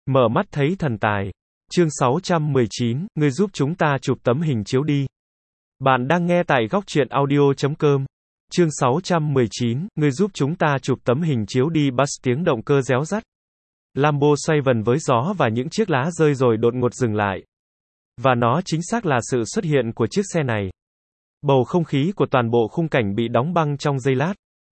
Mở mắt thấy thần tài. Chương 619, ngươi giúp chúng ta chụp tấm hình chiếu đi. Bạn đang nghe tại góc truyện audio.com. Chương 619, ngươi giúp chúng ta chụp tấm hình chiếu đi. Bass tiếng động cơ réo rắt. Lambo xoay vần với gió và những chiếc lá rơi rồi đột ngột dừng lại. Và nó chính xác là sự xuất hiện của chiếc xe này. Bầu không khí của toàn bộ khung cảnh bị đóng băng trong giây lát.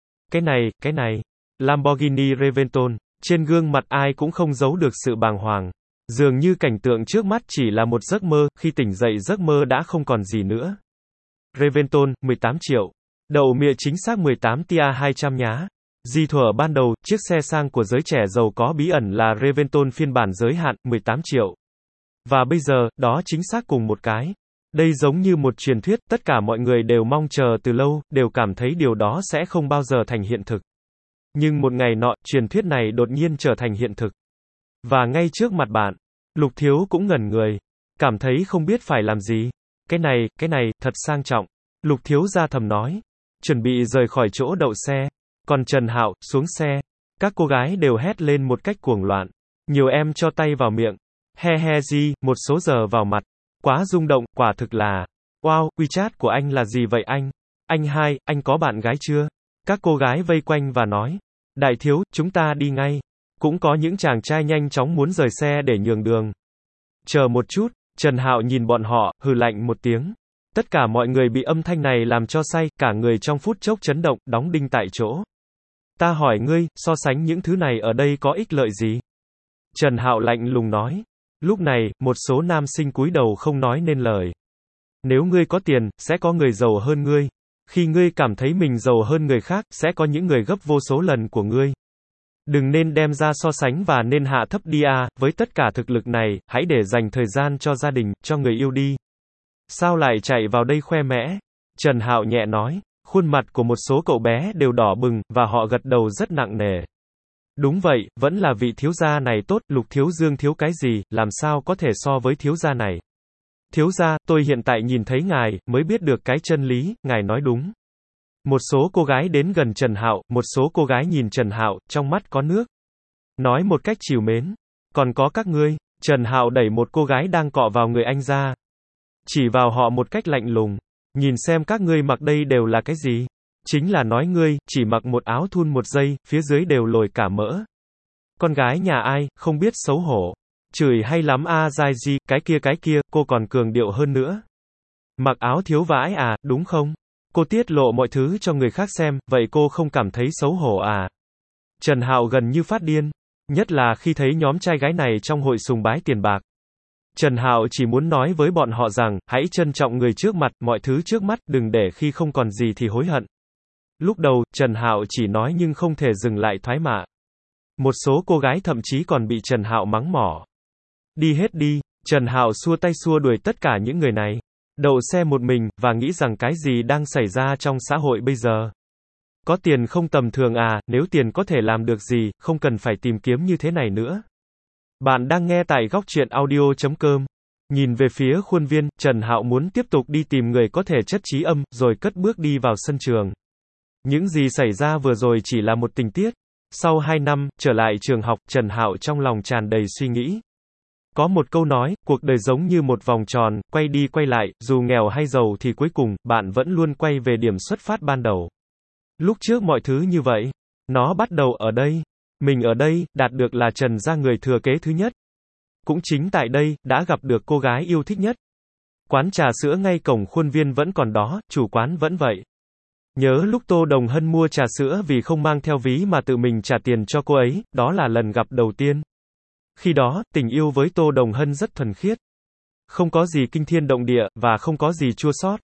Cái này. Lamborghini Reventon. Trên gương mặt ai cũng không giấu được sự bàng hoàng. Dường như cảnh tượng trước mắt chỉ là một giấc mơ, khi tỉnh dậy giấc mơ đã không còn gì nữa. Reventon, 18 triệu. Đậu mịa chính xác 18 tia 200 nhá. Di thuở ban đầu, chiếc xe sang của giới trẻ giàu có bí ẩn là Reventon phiên bản giới hạn, 18 triệu. Và bây giờ, đó chính xác cùng một cái. Đây giống như một truyền thuyết, tất cả mọi người đều mong chờ từ lâu, đều cảm thấy điều đó sẽ không bao giờ thành hiện thực. Nhưng một ngày nọ, truyền thuyết này đột nhiên trở thành hiện thực. Và ngay trước mặt bạn, Lục Thiếu cũng ngẩn người, cảm thấy không biết phải làm gì. Cái này, thật sang trọng. Lục Thiếu ra thầm nói, chuẩn bị rời khỏi chỗ đậu xe. Còn Trần Hạo, xuống xe. Các cô gái đều hét lên một cách cuồng loạn. Nhiều em cho tay vào miệng. He gì, một số giờ vào mặt. Quá rung động, quả thực là. Wow, WeChat của anh là gì vậy anh? Anh hai, anh có bạn gái chưa? Các cô gái vây quanh và nói, đại thiếu, chúng ta đi ngay. Cũng có những chàng trai nhanh chóng muốn rời xe để nhường đường. Chờ một chút, Trần Hạo nhìn bọn họ, hừ lạnh một tiếng. Tất cả mọi người bị âm thanh này làm cho say, cả người trong phút chốc chấn động, đóng đinh tại chỗ. Ta hỏi ngươi, so sánh những thứ này ở đây có ích lợi gì? Trần Hạo lạnh lùng nói. Lúc này, một số nam sinh cúi đầu không nói nên lời. Nếu ngươi có tiền, sẽ có người giàu hơn ngươi. Khi ngươi cảm thấy mình giàu hơn người khác, sẽ có những người gấp vô số lần của ngươi. Đừng nên đem ra so sánh và nên hạ thấp đi à, với tất cả thực lực này, hãy để dành thời gian cho gia đình, cho người yêu đi. Sao lại chạy vào đây khoe mẽ? Trần Hạo nhẹ nói, khuôn mặt của một số cậu bé đều đỏ bừng, và họ gật đầu rất nặng nề. Đúng vậy, vẫn là vị thiếu gia này tốt, Lục Thiếu Dương thiếu cái gì, làm sao có thể so với thiếu gia này. Thiếu gia, tôi hiện tại nhìn thấy ngài, mới biết được cái chân lý, ngài nói đúng. Một số cô gái đến gần Trần Hạo, một số cô gái nhìn Trần Hạo, trong mắt có nước. Nói một cách trìu mến. Còn có các ngươi, Trần Hạo đẩy một cô gái đang cọ vào người anh ra. Chỉ vào họ một cách lạnh lùng. Nhìn xem các ngươi mặc đây đều là cái gì? Chính là nói ngươi, chỉ mặc một áo thun một giây, phía dưới đều lồi cả mỡ. Con gái nhà ai, không biết xấu hổ. Chửi hay lắm a dai gì, cái kia, cô còn cường điệu hơn nữa. Mặc áo thiếu vãi à, đúng không? Cô tiết lộ mọi thứ cho người khác xem, vậy cô không cảm thấy xấu hổ à? Trần Hạo gần như phát điên. Nhất là khi thấy nhóm trai gái này trong hội sùng bái tiền bạc. Trần Hạo chỉ muốn nói với bọn họ rằng, hãy trân trọng người trước mặt, mọi thứ trước mắt, đừng để khi không còn gì thì hối hận. Lúc đầu, Trần Hạo chỉ nói nhưng không thể dừng lại thoái mạ. Một số cô gái thậm chí còn bị Trần Hạo mắng mỏ. Đi hết đi, Trần Hạo xua tay xua đuổi tất cả những người này. Đậu xe một mình, và nghĩ rằng cái gì đang xảy ra trong xã hội bây giờ. Có tiền không tầm thường à, nếu tiền có thể làm được gì, không cần phải tìm kiếm như thế này nữa. Bạn đang nghe tại góc truyện audio.com. Nhìn về phía khuôn viên, Trần Hạo muốn tiếp tục đi tìm người có thể chất trí âm, rồi cất bước đi vào sân trường. Những gì xảy ra vừa rồi chỉ là một tình tiết. Sau 2 năm, trở lại trường học, Trần Hạo trong lòng tràn đầy suy nghĩ. Có một câu nói, cuộc đời giống như một vòng tròn, quay đi quay lại, dù nghèo hay giàu thì cuối cùng, bạn vẫn luôn quay về điểm xuất phát ban đầu. Lúc trước mọi thứ như vậy, nó bắt đầu ở đây. Mình ở đây, đạt được là Trần gia người thừa kế thứ nhất. Cũng chính tại đây, đã gặp được cô gái yêu thích nhất. Quán trà sữa ngay cổng khuôn viên vẫn còn đó, chủ quán vẫn vậy. Nhớ lúc Tô Đồng Hân mua trà sữa vì không mang theo ví mà tự mình trả tiền cho cô ấy, đó là lần gặp đầu tiên. Khi đó, tình yêu với Tô Đồng Hân rất thuần khiết. Không có gì kinh thiên động địa, và không có gì chua xót.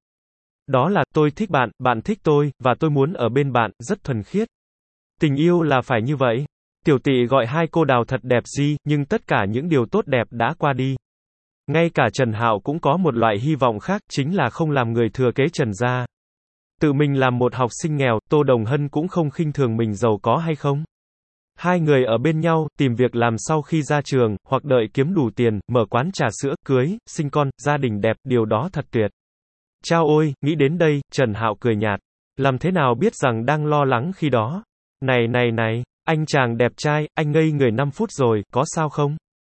Đó là, tôi thích bạn, bạn thích tôi, và tôi muốn ở bên bạn, rất thuần khiết. Tình yêu là phải như vậy. Tiểu Tị gọi hai cô đào thật đẹp gì, nhưng tất cả những điều tốt đẹp đã qua đi. Ngay cả Trần Hạo cũng có một loại hy vọng khác, chính là không làm người thừa kế Trần gia. Tự mình làm một học sinh nghèo, Tô Đồng Hân cũng không khinh thường mình giàu có hay không. Hai người ở bên nhau, tìm việc làm sau khi ra trường, hoặc đợi kiếm đủ tiền, mở quán trà sữa, cưới, sinh con, gia đình đẹp, điều đó thật tuyệt. Chao ôi, nghĩ đến đây, Trần Hạo cười nhạt. Làm thế nào biết rằng đang lo lắng khi đó. Này, anh chàng đẹp trai, anh ngây người 5 phút rồi, có sao không?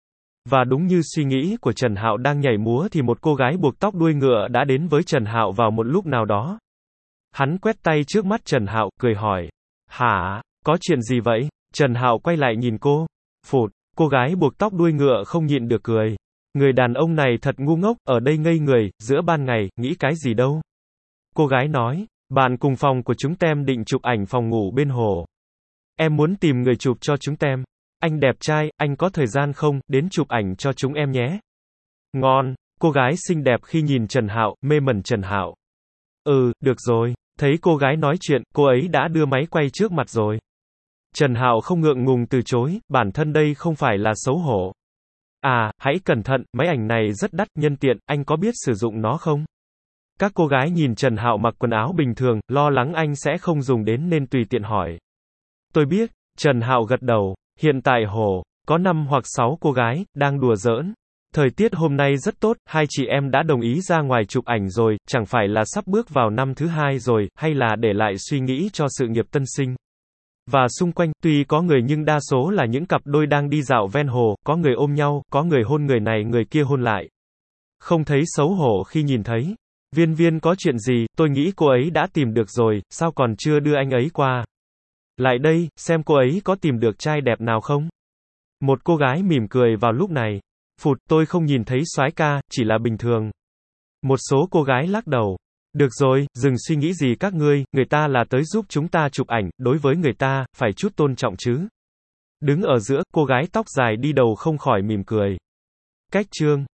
Và đúng như suy nghĩ của Trần Hạo đang nhảy múa thì một cô gái buộc tóc đuôi ngựa đã đến với Trần Hạo vào một lúc nào đó. Hắn quét tay trước mắt Trần Hạo, cười hỏi. Hả, có chuyện gì vậy? Trần Hạo quay lại nhìn cô. Phụt, cô gái buộc tóc đuôi ngựa không nhịn được cười. Người đàn ông này thật ngu ngốc, ở đây ngây người, giữa ban ngày, nghĩ cái gì đâu. Cô gái nói, bạn cùng phòng của chúng tem định chụp ảnh phòng ngủ bên hồ. Em muốn tìm người chụp cho chúng tem. Anh đẹp trai, anh có thời gian không, đến chụp ảnh cho chúng em nhé. Ngon, cô gái xinh đẹp khi nhìn Trần Hạo, mê mẩn Trần Hạo. Được rồi. Thấy cô gái nói chuyện, cô ấy đã đưa máy quay trước mặt rồi. Trần Hạo không ngượng ngùng từ chối, bản thân đây không phải là xấu hổ. À, hãy cẩn thận, máy ảnh này rất đắt, nhân tiện, anh có biết sử dụng nó không? Các cô gái nhìn Trần Hạo mặc quần áo bình thường, lo lắng anh sẽ không dùng đến nên tùy tiện hỏi. Tôi biết, Trần Hạo gật đầu, hiện tại hồ, có 5 hoặc 6 cô gái, đang đùa giỡn. Thời tiết hôm nay rất tốt, hai chị em đã đồng ý ra ngoài chụp ảnh rồi, chẳng phải là sắp bước vào năm thứ 2 rồi, hay là để lại suy nghĩ cho sự nghiệp tân sinh. Và xung quanh, tuy có người nhưng đa số là những cặp đôi đang đi dạo ven hồ, có người ôm nhau, có người hôn người này người kia hôn lại. Không thấy xấu hổ khi nhìn thấy. Viên Viên có chuyện gì, tôi nghĩ cô ấy đã tìm được rồi, sao còn chưa đưa anh ấy qua. Lại đây, xem cô ấy có tìm được trai đẹp nào không? Một cô gái mỉm cười vào lúc này. Phụt, tôi không nhìn thấy soái ca, chỉ là bình thường. Một số cô gái lắc đầu. Được rồi, đừng suy nghĩ gì các ngươi, người ta là tới giúp chúng ta chụp ảnh, đối với người ta, phải chút tôn trọng chứ. Đứng ở giữa, cô gái tóc dài đi đầu không khỏi mỉm cười. Cách chương